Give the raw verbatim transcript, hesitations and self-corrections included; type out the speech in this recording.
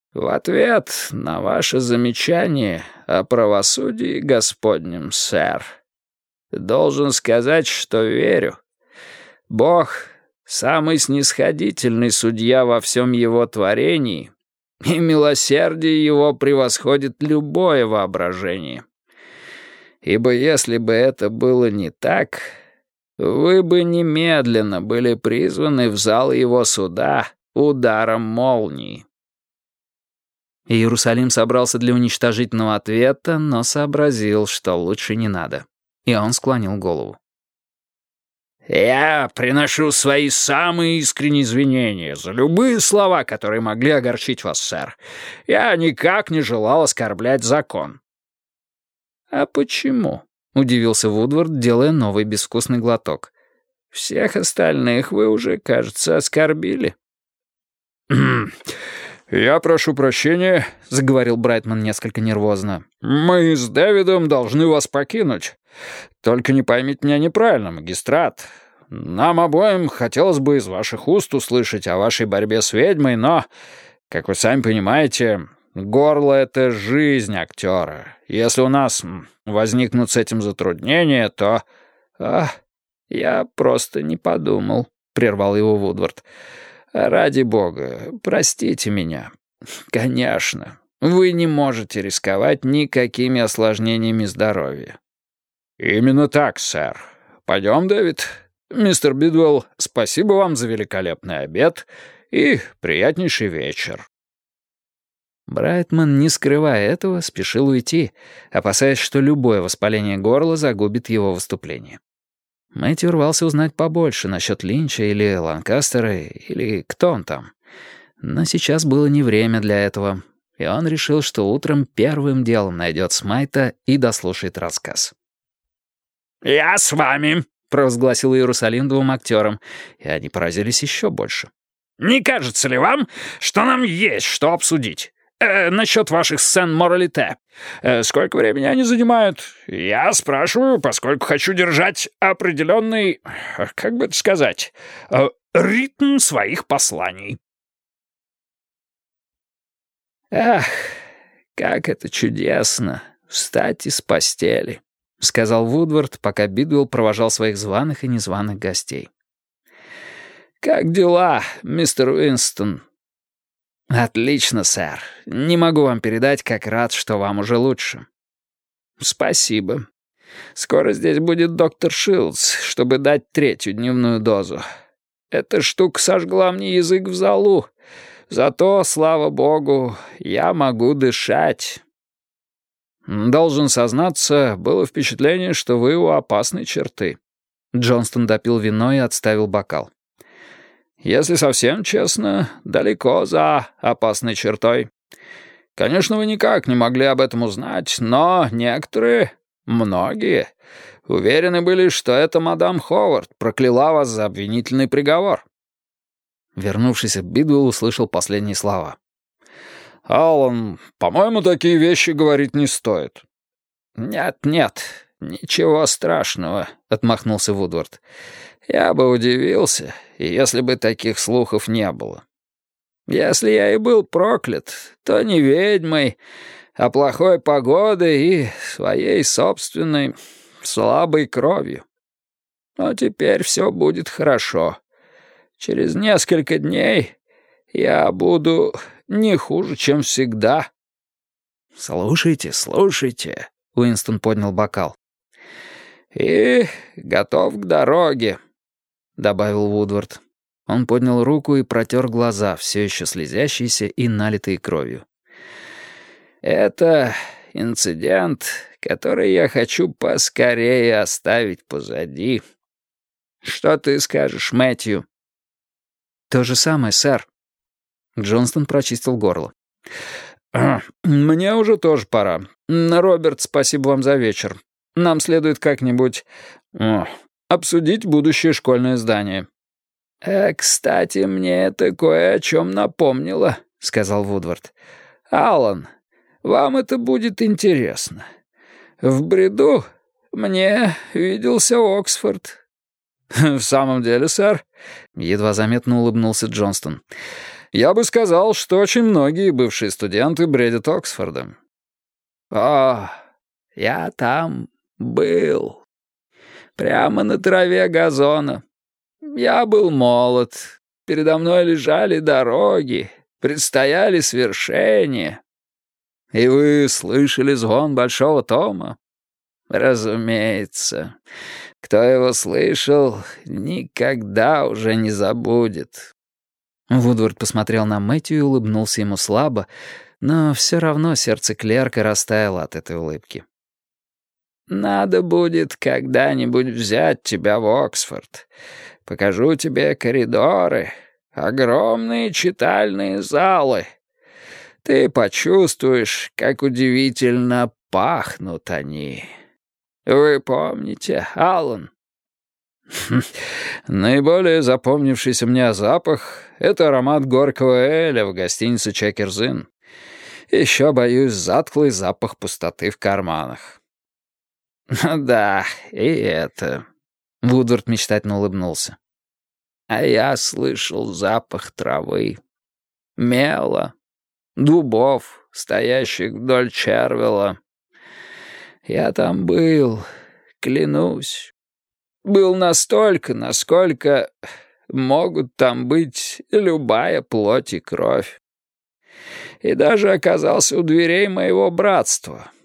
В ответ на ваше замечание о правосудии Господнем, сэр, должен сказать, что верю. Бог — самый снисходительный судья во всем его творении, и милосердие его превосходит любое воображение. Ибо если бы это было не так, вы бы немедленно были призваны в зал его суда ударом молнии». Иерусалим собрался для уничтожительного ответа, но сообразил, что лучше не надо. И он склонил голову. «Я приношу свои самые искренние извинения за любые слова, которые могли огорчить вас, сэр. Я никак не желал оскорблять закон». «А почему?» — удивился Вудвард, делая новый безвкусный глоток. «Всех остальных вы уже, кажется, оскорбили». «Я прошу прощения», — заговорил Брайтман несколько нервозно. «Мы с Дэвидом должны вас покинуть. Только не поймите меня неправильно, магистрат. Нам обоим хотелось бы из ваших уст услышать о вашей борьбе с ведьмой, но, как вы сами понимаете, горло — это жизнь актера. Если у нас возникнут с этим затруднения, то...» «А, я просто не подумал», — прервал его Вудвард. «Ради бога, простите меня. Конечно, вы не можете рисковать никакими осложнениями здоровья». «Именно так, сэр. Пойдем, Дэвид. Мистер Бидуэлл, спасибо вам за великолепный обед и приятнейший вечер». Брайтман, не скрывая этого, спешил уйти, опасаясь, что любое воспаление горла загубит его выступление. Мэтью рвался узнать побольше насчет Линча или Ланкастера, или кто он там. Но сейчас было не время для этого, и он решил, что утром первым делом найдет Смайта и дослушает рассказ. «Я с вами», — провозгласил Иерусалим двум актерам, и они поразились еще больше. «Не кажется ли вам, что нам есть что обсудить? Э, насчет ваших сцен моралите. Э, сколько времени они занимают? Я спрашиваю, поскольку хочу держать определенный, как бы это сказать, э, ритм своих посланий». «Ах, как это чудесно — встать из постели», — сказал Вудвард, пока Бидуэлл провожал своих званых и незваных гостей. «Как дела, мистер Уинстон?» «Отлично, сэр. Не могу вам передать, как рад, что вам уже лучше». «Спасибо. Скоро здесь будет доктор Шилдс, чтобы дать третью дневную дозу. Эта штука сожгла мне язык в залу. Зато, слава богу, я могу дышать». «Должен сознаться, было впечатление, что вы у опасной черты». Джонстон допил вино и отставил бокал. «Если совсем честно, далеко за опасной чертой. Конечно, вы никак не могли об этом узнать, но некоторые, многие, уверены были, что это мадам Ховард прокляла вас за обвинительный приговор». Вернувшийся Бидуэлл услышал последние слова. «Аллан, по-моему, такие вещи говорить не стоит». «Нет-нет, ничего страшного», — отмахнулся Вудвард. «Я бы удивился, если бы таких слухов не было. Если я и был проклят, то не ведьмой, а плохой погодой и своей собственной слабой кровью. Но теперь все будет хорошо. Через несколько дней я буду не хуже, чем всегда». «Слушайте, слушайте», — Уинстон поднял бокал. «И готов к дороге», — добавил Вудвард. Он поднял руку и протер глаза, все еще слезящиеся и налитые кровью. «Это инцидент, который я хочу поскорее оставить позади. Что ты скажешь, Мэтью?» «То же самое, сэр». Джонстон прочистил горло. «Мне уже тоже пора. Роберт, спасибо вам за вечер. Нам следует как-нибудь о, обсудить будущее школьное здание». «Э, кстати, мне это кое о чем напомнило», — сказал Вудвард. «Аллан, вам это будет интересно. В бреду мне виделся Оксфорд». «В самом деле, сэр?» — едва заметно улыбнулся Джонстон. Я бы сказал, что очень многие бывшие студенты бредят Оксфордом». «О, я там был. Прямо на траве газона. Я был молод. Передо мной лежали дороги, предстояли свершения». «И вы слышали звон Большого Тома?» «Разумеется. Кто его слышал, никогда уже не забудет». Вудвард посмотрел на Мэтью и улыбнулся ему слабо, но все равно сердце клерка растаяло от этой улыбки. «Надо будет когда-нибудь взять тебя в Оксфорд. Покажу тебе коридоры, огромные читальные залы. Ты почувствуешь, как удивительно пахнут они. Вы помните, Аллан?» Наиболее запомнившийся мне запах — это аромат горького эля в гостинице «Чекерс Инн». Еще, боюсь, затхлый запах пустоты в карманах. «Да, и это...» — Вудвард мечтательно улыбнулся. «А я слышал запах травы, мела, дубов, стоящих вдоль Червелла. Я там был, клянусь. Был настолько, насколько могут там быть любая плоть и кровь. И даже оказался у дверей моего братства.